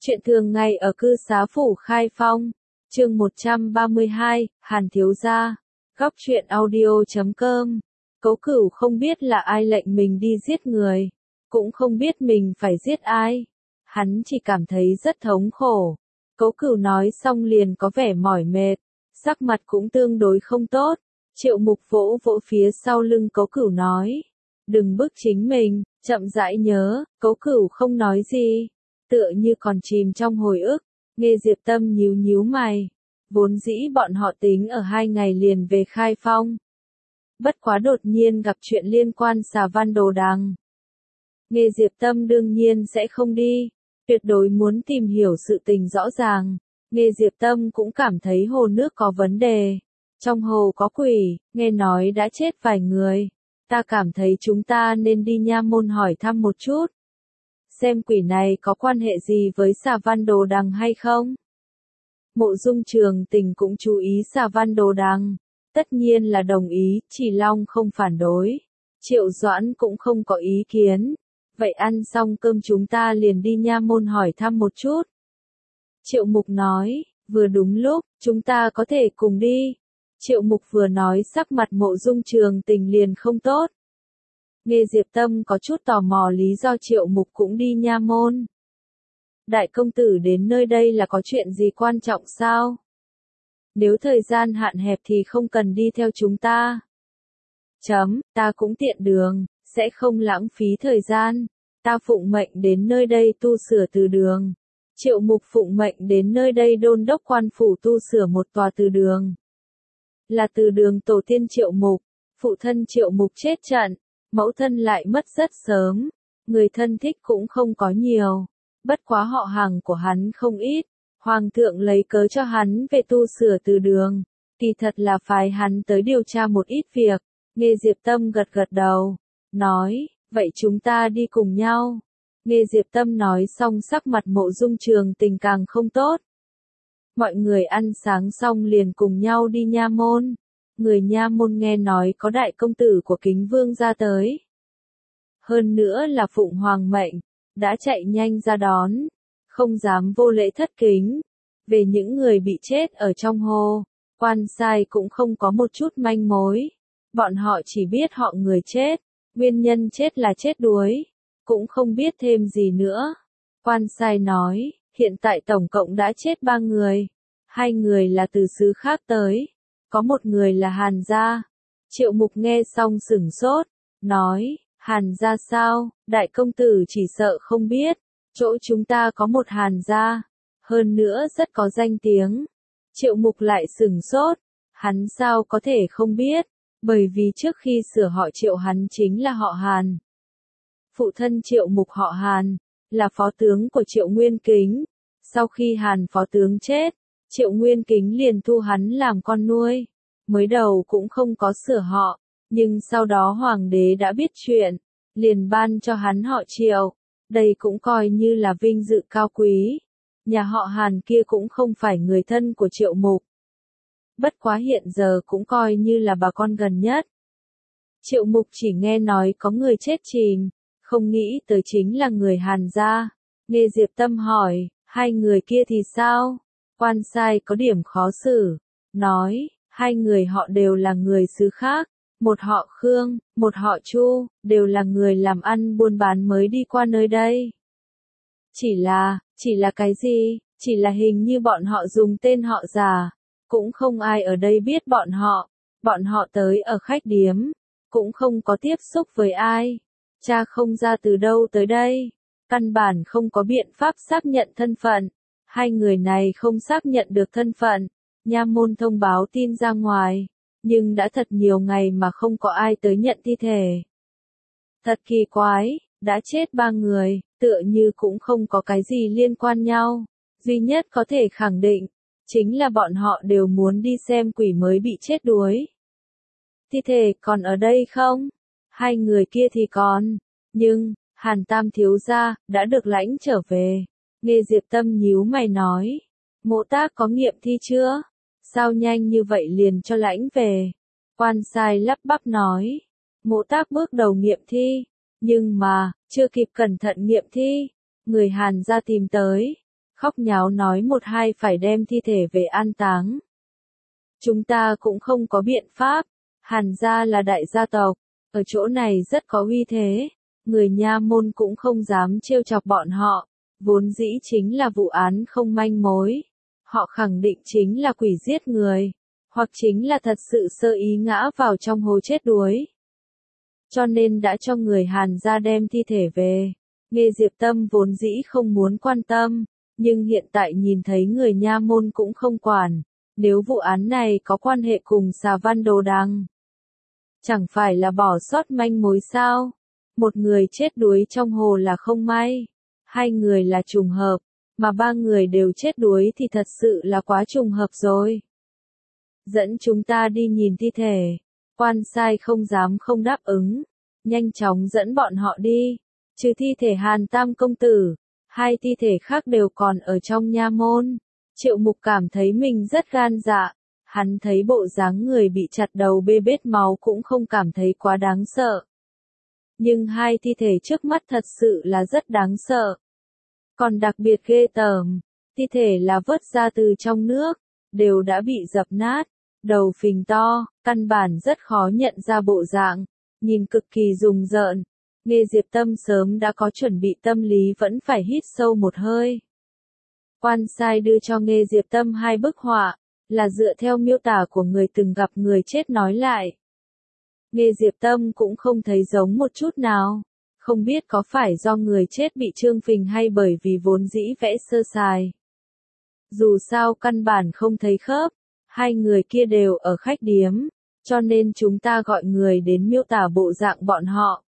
Chuyện thường ngày ở cư xá phủ Khai Phong, chương 132, Hàn thiếu gia. Góc truyện audio.com. Cố Cửu không biết là ai lệnh mình đi giết người, cũng không biết mình phải giết ai. Hắn chỉ cảm thấy rất thống khổ. Cố Cửu nói xong liền có vẻ mỏi mệt, sắc mặt cũng tương đối không tốt. Triệu Mục vỗ vỗ phía sau lưng Cố Cửu nói, đừng bức chính mình, chậm rãi nhớ. Cố Cửu không nói gì, tựa như còn chìm trong hồi ức. Nghe Diệp Tâm nhíu nhíu mày, vốn dĩ bọn họ tính ở 2 ngày liền về Khai Phong. Bất quá đột nhiên gặp chuyện liên quan xà văn đồ đằng. Nghe Diệp Tâm đương nhiên sẽ không đi, tuyệt đối muốn tìm hiểu sự tình rõ ràng. Nghe Diệp Tâm cũng cảm thấy hồ nước có vấn đề. Trong hồ có quỷ, nghe nói đã chết vài người. Ta cảm thấy chúng ta nên đi nha môn hỏi thăm một chút. Xem quỷ này có quan hệ gì với xà văn đồ đằng hay không? Mộ Dung Trường Tình cũng chú ý xà văn đồ đằng. Tất nhiên là đồng ý, Chỉ Long không phản đối. Triệu Doãn cũng không có ý kiến. Vậy ăn xong cơm chúng ta liền đi nha môn hỏi thăm một chút. Triệu Mục nói, vừa đúng lúc, chúng ta có thể cùng đi. Triệu Mục vừa nói sắc mặt Mộ Dung Trường Tình liền không tốt. Nghe Diệp Tâm có chút tò mò lý do Triệu Mục cũng đi nha môn. Đại công tử đến nơi đây là có chuyện gì quan trọng sao? Nếu thời gian hạn hẹp thì không cần đi theo chúng ta. Ta cũng tiện đường, sẽ không lãng phí thời gian. Ta phụng mệnh đến nơi đây tu sửa từ đường. Triệu Mục phụng mệnh đến nơi đây đôn đốc quan phủ tu sửa một tòa từ đường. Là từ đường tổ tiên Triệu Mục, phụ thân Triệu Mục chết trận, mẫu thân lại mất rất sớm, người thân thích cũng không có nhiều, bất quá họ hàng của hắn không ít. Hoàng thượng lấy cớ cho hắn về tu sửa từ đường, kỳ thật là phái hắn tới điều tra một ít việc. Nghe Diệp Tâm gật gật đầu, nói, vậy chúng ta đi cùng nhau. Nghe Diệp Tâm nói xong sắc mặt Mộ Dung Trường Tình càng không tốt. Mọi người ăn sáng xong liền cùng nhau đi nha môn. Người nha môn nghe nói có đại công tử của Kính Vương ra tới. Hơn nữa là phụng hoàng mệnh, đã chạy nhanh ra đón, không dám vô lễ thất kính. Về những người bị chết ở trong hồ, quan sai cũng không có một chút manh mối. Bọn họ chỉ biết họ người chết, nguyên nhân chết là chết đuối, cũng không biết thêm gì nữa. Quan sai nói, hiện tại tổng cộng đã chết 3 người, 2 người là từ xứ khác tới, có một người là Hàn gia. Triệu Mục nghe xong sửng sốt, nói, Hàn gia sao? Đại công tử chỉ sợ không biết, chỗ chúng ta có một Hàn gia, hơn nữa rất có danh tiếng. Triệu Mục lại sửng sốt, hắn sao có thể không biết, bởi vì trước khi sửa họ Triệu hắn chính là họ Hàn. Phụ thân Triệu Mục họ Hàn, là phó tướng của Triệu Nguyên Kính. Sau khi Hàn phó tướng chết, Triệu Nguyên Kính liền thu hắn làm con nuôi. Mới đầu cũng không có sửa họ, nhưng sau đó hoàng đế đã biết chuyện, liền ban cho hắn họ Triệu. Đây cũng coi như là vinh dự cao quý. Nhà họ Hàn kia cũng không phải người thân của Triệu Mục. Bất quá hiện giờ cũng coi như là bà con gần nhất. Triệu Mục chỉ nghe nói có người chết chìm, không nghĩ tới chính là người Hàn gia. Nghe Diệp Tâm hỏi, 2 người kia thì sao? Quan sai có điểm khó xử, nói, 2 người họ đều là người xứ khác, một họ Khương, một họ Chu, đều là người làm ăn buôn bán mới đi qua nơi đây. Chỉ là cái gì? Chỉ là hình như bọn họ dùng tên họ giả, cũng không ai ở đây biết bọn họ tới ở khách điếm, cũng không có tiếp xúc với ai, cha không ra từ đâu tới đây, căn bản không có biện pháp xác nhận thân phận. 2 người này không xác nhận được thân phận, nha môn thông báo tin ra ngoài, nhưng đã thật nhiều ngày mà không có ai tới nhận thi thể. Thật kỳ quái, đã chết 3 người, tựa như cũng không có cái gì liên quan nhau, duy nhất có thể khẳng định, chính là bọn họ đều muốn đi xem quỷ mới bị chết đuối. Thi thể còn ở đây không? 2 người kia thì còn, nhưng, Hàn Tam thiếu gia, đã được lãnh trở về. Nghe Diệp Tâm nhíu mày nói, Mộ Tác có nghiệm thi chưa? Sao nhanh như vậy liền cho lãnh về? Quan sai lắp bắp nói, Mộ Tác bước đầu nghiệm thi, nhưng mà, chưa kịp cẩn thận nghiệm thi, người Hàn gia tìm tới, khóc nháo nói một hai phải đem thi thể về an táng. Chúng ta cũng không có biện pháp, Hàn gia là đại gia tộc, ở chỗ này rất có uy thế, người nha môn cũng không dám trêu chọc bọn họ, vốn dĩ chính là vụ án không manh mối. Họ khẳng định chính là quỷ giết người, hoặc chính là thật sự sơ ý ngã vào trong hồ chết đuối. Cho nên đã cho người Hàn gia đem thi thể về. Nghe Diệp Tâm vốn dĩ không muốn quan tâm, nhưng hiện tại nhìn thấy người nha môn cũng không quản. Nếu vụ án này có quan hệ cùng Xà Văn Đồ Đằng, chẳng phải là bỏ sót manh mối sao? Một người chết đuối trong hồ là không may, hai người là trùng hợp, mà ba người đều chết đuối thì thật sự là quá trùng hợp rồi. Dẫn chúng ta đi nhìn thi thể. Quan sai không dám không đáp ứng, nhanh chóng dẫn bọn họ đi. Trừ thi thể Hàn Tam công tử, hai thi thể khác đều còn ở trong nha môn. Triệu Mục cảm thấy mình rất gan dạ, hắn thấy bộ dáng người bị chặt đầu bê bết máu cũng không cảm thấy quá đáng sợ. Nhưng hai thi thể trước mắt thật sự là rất đáng sợ. Còn đặc biệt ghê tởm, thi thể là vớt ra từ trong nước, đều đã bị dập nát, đầu phình to, căn bản rất khó nhận ra bộ dạng, nhìn cực kỳ rùng rợn. Nghe Diệp Tâm sớm đã có chuẩn bị tâm lý vẫn phải hít sâu một hơi. Quan sai đưa cho Nghe Diệp Tâm hai bức họa, là dựa theo miêu tả của người từng gặp người chết nói lại. Nghe Diệp Tâm cũng không thấy giống một chút nào, không biết có phải do người chết bị trương phình hay bởi vì vốn dĩ vẽ sơ sài. Dù sao căn bản không thấy khớp, hai người kia đều ở khách điếm, cho nên chúng ta gọi người đến miêu tả bộ dạng bọn họ.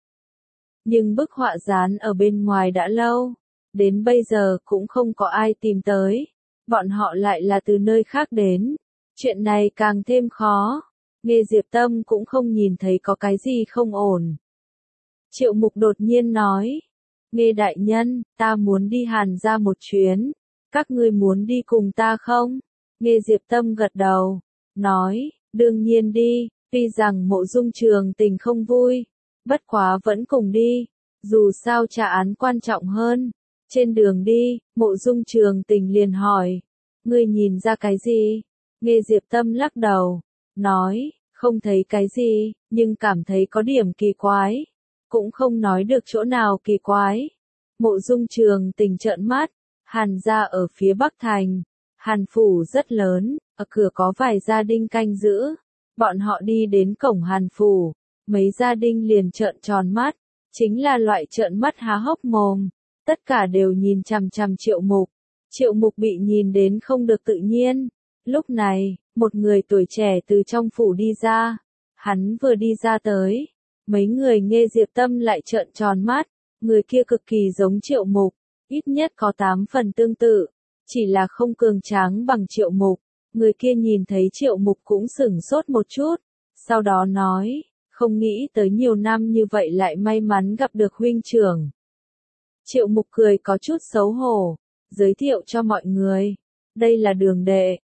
Nhưng bức họa dán ở bên ngoài đã lâu, đến bây giờ cũng không có ai tìm tới, bọn họ lại là từ nơi khác đến, chuyện này càng thêm khó. Nghe Diệp Tâm cũng không nhìn thấy có cái gì không ổn. Triệu Mục đột nhiên nói, Nghe đại nhân, ta muốn đi Hàn gia một chuyến, các ngươi muốn đi cùng ta không? Nghe Diệp Tâm gật đầu, nói, đương nhiên đi, tuy rằng Mộ Dung Trường Tình không vui, bất quá vẫn cùng đi, dù sao trả án quan trọng hơn. Trên đường đi, Mộ Dung Trường Tình liền hỏi, ngươi nhìn ra cái gì? Nghe Diệp Tâm lắc đầu, nói, không thấy cái gì, nhưng cảm thấy có điểm kỳ quái, cũng không nói được chỗ nào kỳ quái. Mộ Dung Trường Tình trợn mắt, Hàn gia ở phía Bắc Thành, Hàn phủ rất lớn, ở cửa có vài gia đình canh giữ, bọn họ đi đến cổng Hàn phủ, mấy gia đình liền trợn tròn mắt, chính là loại trợn mắt há hốc mồm, tất cả đều nhìn chằm chằm Triệu Mục. Triệu Mục bị nhìn đến không được tự nhiên. Lúc này, một người tuổi trẻ từ trong phủ đi ra, hắn vừa đi ra tới, mấy người Nghe Diệp Tâm lại trợn tròn mắt, người kia cực kỳ giống Triệu Mục, ít nhất có 8 phần tương tự, chỉ là không cường tráng bằng Triệu Mục. Người kia nhìn thấy Triệu Mục cũng sửng sốt một chút, sau đó nói, không nghĩ tới nhiều năm như vậy lại may mắn gặp được huynh trưởng. Triệu Mục cười có chút xấu hổ, giới thiệu cho mọi người, đây là Đường đệ,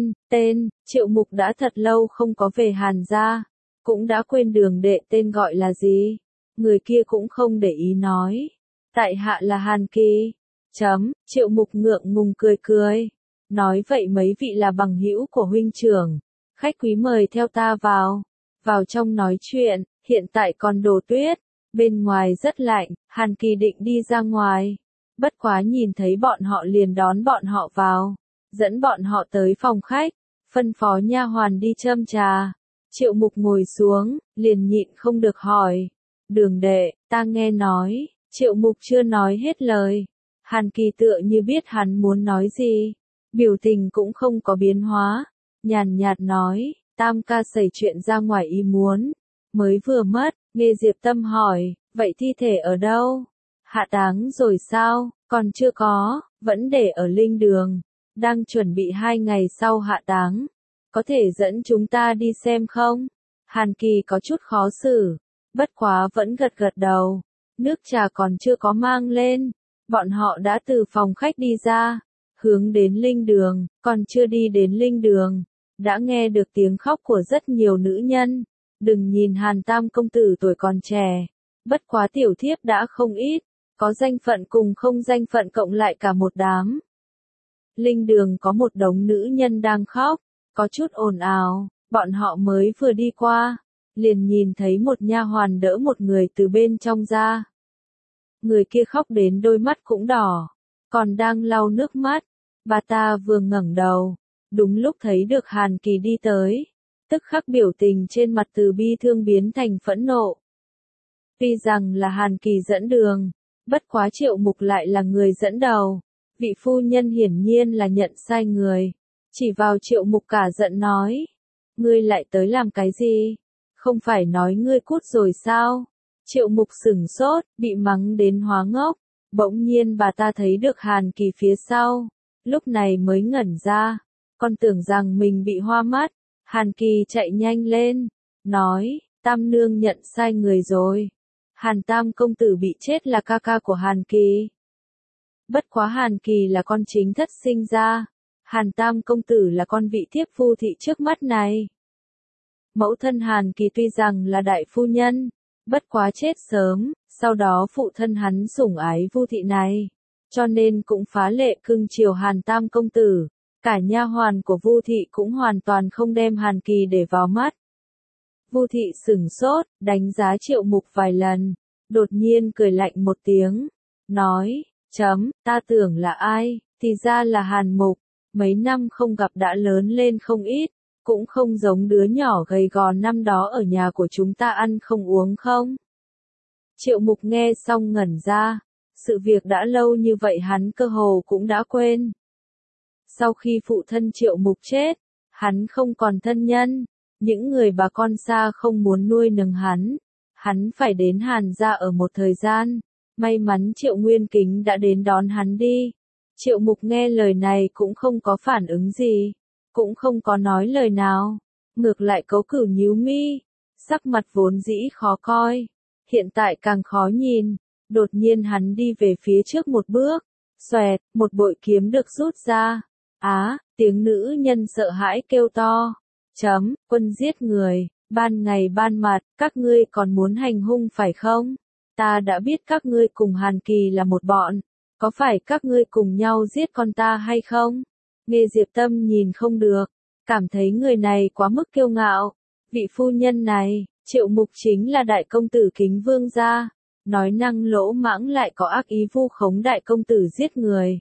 tên, Triệu Mục đã thật lâu không có về Hàn gia, cũng đã quên Đường đệ tên gọi là gì. Người kia cũng không để ý nói, tại hạ là Hàn Kỳ. Triệu Mục ngượng ngùng cười, nói vậy mấy vị là bằng hữu của huynh trưởng, khách quý mời theo ta vào trong nói chuyện, hiện tại còn đổ tuyết, bên ngoài rất lạnh, Hàn Kỳ định đi ra ngoài, bất quá nhìn thấy bọn họ liền đón bọn họ vào, dẫn bọn họ tới phòng khách, phân phó nha hoàn đi châm trà. Triệu Mục ngồi xuống, liền nhịn không được hỏi, Đường đệ, ta nghe nói. Triệu Mục chưa nói hết lời, Hàn Kỳ tựa như biết hắn muốn nói gì, biểu tình cũng không có biến hóa, nhàn nhạt nói, Tam ca xảy chuyện ra ngoài ý muốn, mới vừa mất. Nghe Diệp Tâm hỏi, vậy thi thể ở đâu? Hạ táng rồi sao? Còn chưa có, vẫn để ở linh đường, đang chuẩn bị 2 ngày sau hạ táng. Có thể dẫn chúng ta đi xem không? Hàn Kỳ có chút khó xử, bất quá vẫn gật đầu. Nước trà còn chưa có mang lên, bọn họ đã từ phòng khách đi ra, hướng đến linh đường, còn chưa đi đến linh đường, đã nghe được tiếng khóc của rất nhiều nữ nhân. Đừng nhìn Hàn Tam công tử tuổi còn trẻ, bất quá tiểu thiếp đã không ít, có danh phận cùng không danh phận cộng lại cả một đám. Linh đường có một đống nữ nhân đang khóc, có chút ồn ào, bọn họ mới vừa đi qua, liền nhìn thấy một nha hoàn đỡ một người từ bên trong ra. Người kia khóc đến đôi mắt cũng đỏ, còn đang lau nước mắt. Bà ta vừa ngẩng đầu, đúng lúc thấy được Hàn Kỳ đi tới, tức khắc biểu tình trên mặt từ bi thương biến thành phẫn nộ. Tuy rằng là Hàn Kỳ dẫn đường, bất quá Triệu Mục lại là người dẫn đầu, vị phu nhân hiển nhiên là nhận sai người, chỉ vào Triệu Mục cả giận nói, ngươi lại tới làm cái gì? Không phải nói ngươi cút rồi sao? Triệu Mục sửng sốt, bị mắng đến hóa ngốc, bỗng nhiên bà ta thấy được Hàn Kỳ phía sau, lúc này mới ngẩn ra, còn tưởng rằng mình bị hoa mắt. Hàn Kỳ chạy nhanh lên, nói, Tam nương nhận sai người rồi. Hàn Tam công tử bị chết là ca ca của Hàn Kỳ. Bất quá Hàn Kỳ là con chính thất sinh ra, Hàn Tam công tử là con vị thiếp phu thị trước mắt này. Mẫu thân Hàn Kỳ tuy rằng là đại phu nhân, bất quá chết sớm, sau đó phụ thân hắn sủng ái Vu thị này, cho nên cũng phá lệ cưng chiều Hàn Tam công tử. Cả nha hoàn của Vu thị cũng hoàn toàn không đem Hàn Kỳ để vào mắt. Vu thị sửng sốt, đánh giá Triệu Mục vài lần, đột nhiên cười lạnh một tiếng, nói, ta tưởng là ai, thì ra là Hàn Mục, mấy năm không gặp đã lớn lên không ít, cũng không giống đứa nhỏ gầy gò năm đó ở nhà của chúng ta ăn không uống không. Triệu Mục nghe xong ngẩn ra, sự việc đã lâu như vậy hắn cơ hồ cũng đã quên. Sau khi phụ thân Triệu Mục chết, hắn không còn thân nhân, những người bà con xa không muốn nuôi nấng hắn phải đến Hàn gia ở một thời gian, may mắn Triệu Nguyên Kính đã đến đón hắn đi. Triệu Mục nghe lời này cũng không có phản ứng gì, cũng không có nói lời nào, ngược lại Cấu Cửu nhíu mi, sắc mặt vốn dĩ khó coi, hiện tại càng khó nhìn, đột nhiên hắn đi về phía trước một bước, xoẹt, một bội kiếm được rút ra. Tiếng nữ nhân sợ hãi kêu to. Quân giết người, ban ngày ban mặt, các ngươi còn muốn hành hung phải không? Ta đã biết các ngươi cùng Hàn Kỳ là một bọn, có phải các ngươi cùng nhau giết con ta hay không? Nghe Diệp Tâm nhìn không được, cảm thấy người này quá mức kiêu ngạo. Vị phu nhân này, Triệu Mục chính là đại công tử Kính Vương gia, nói năng lỗ mãng lại có ác ý vu khống đại công tử giết người.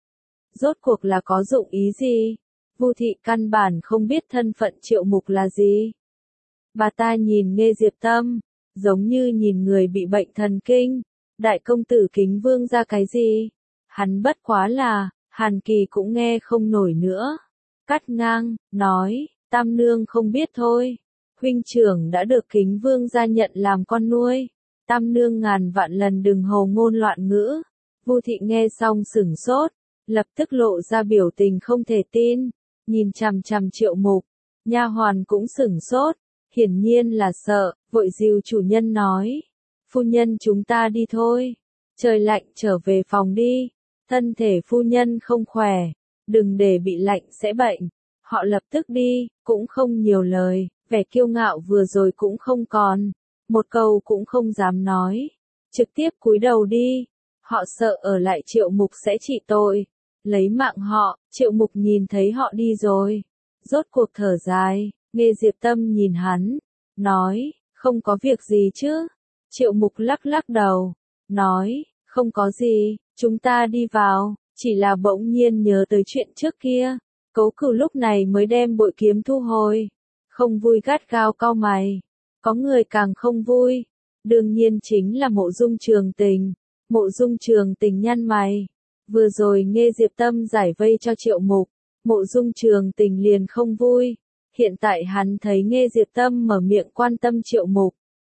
Rốt cuộc là có dụng ý gì? Vu thị căn bản không biết thân phận Triệu Mục là gì. Bà ta nhìn Nghê Diệp Tâm, giống như nhìn người bị bệnh thần kinh. Đại công tử Kính Vương ra cái gì? Hắn bất quá là, Hàn Kỳ cũng nghe không nổi nữa. Cắt ngang, nói, Tam nương không biết thôi. Huynh trưởng đã được Kính Vương gia nhận làm con nuôi. Tam nương ngàn vạn lần đừng hồ ngôn loạn ngữ. Vu thị nghe xong sửng sốt, lập tức lộ ra biểu tình không thể tin, nhìn chằm chằm Triệu Mục. Nha hoàn cũng sửng sốt, hiển nhiên là sợ, vội dìu chủ nhân nói, phu nhân chúng ta đi thôi, trời lạnh trở về phòng đi, thân thể phu nhân không khỏe, đừng để bị lạnh sẽ bệnh. Họ lập tức đi, cũng không nhiều lời, vẻ kiêu ngạo vừa rồi cũng không còn, một câu cũng không dám nói, trực tiếp cúi đầu đi. Họ sợ ở lại Triệu Mục sẽ trị tội, lấy mạng họ. Triệu Mục nhìn thấy họ đi rồi, rốt cuộc thở dài. Nghe Diệp Tâm nhìn hắn, nói, không có việc gì chứ? Triệu Mục lắc lắc đầu, nói, không có gì, chúng ta đi vào, chỉ là bỗng nhiên nhớ tới chuyện trước kia. Cấu Cửu lúc này mới đem bội kiếm thu hồi, không vui gắt gao cau mày. Có người càng không vui, đương nhiên chính là Mộ Dung Trường Tình. Mộ Dung Trường Tình nhăn mày, vừa rồi nghe Diệp Tâm giải vây cho Triệu Mục, Mộ Dung Trường Tình liền không vui. Hiện tại hắn thấy nghe Diệp Tâm mở miệng quan tâm Triệu Mục,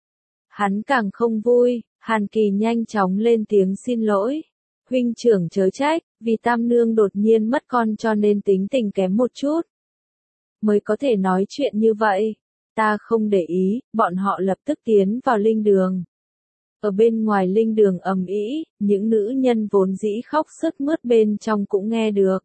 hắn càng không vui. Hàn Kỳ nhanh chóng lên tiếng xin lỗi. Huynh trưởng chớ trách, vì Tam nương đột nhiên mất con cho nên tính tình kém một chút, mới có thể nói chuyện như vậy. Ta không để ý. Bọn họ lập tức tiến vào linh đường. Ở bên ngoài linh đường ầm ĩ, những nữ nhân vốn dĩ khóc sướt mướt bên trong cũng nghe được,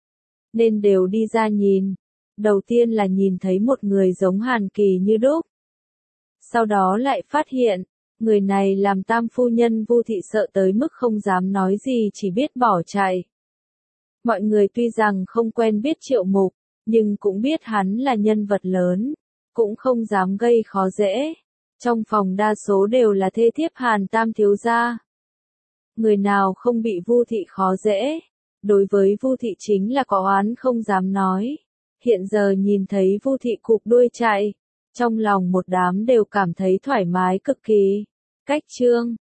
nên đều đi ra nhìn. Đầu tiên là nhìn thấy một người giống Hàn Kỳ như đúc, sau đó lại phát hiện, người này làm tam phu nhân Vu thị sợ tới mức không dám nói gì, chỉ biết bỏ chạy. Mọi người tuy rằng không quen biết Triệu Mục, nhưng cũng biết hắn là nhân vật lớn, cũng không dám gây khó dễ. Trong phòng đa số đều là thê thiếp Hàn Tam thiếu gia. Người nào không bị Vu thị khó dễ, đối với Vu thị chính là có oán không dám nói. Hiện giờ nhìn thấy Vu thị cụp đuôi chạy, trong lòng một đám đều cảm thấy thoải mái cực kỳ. Cách chương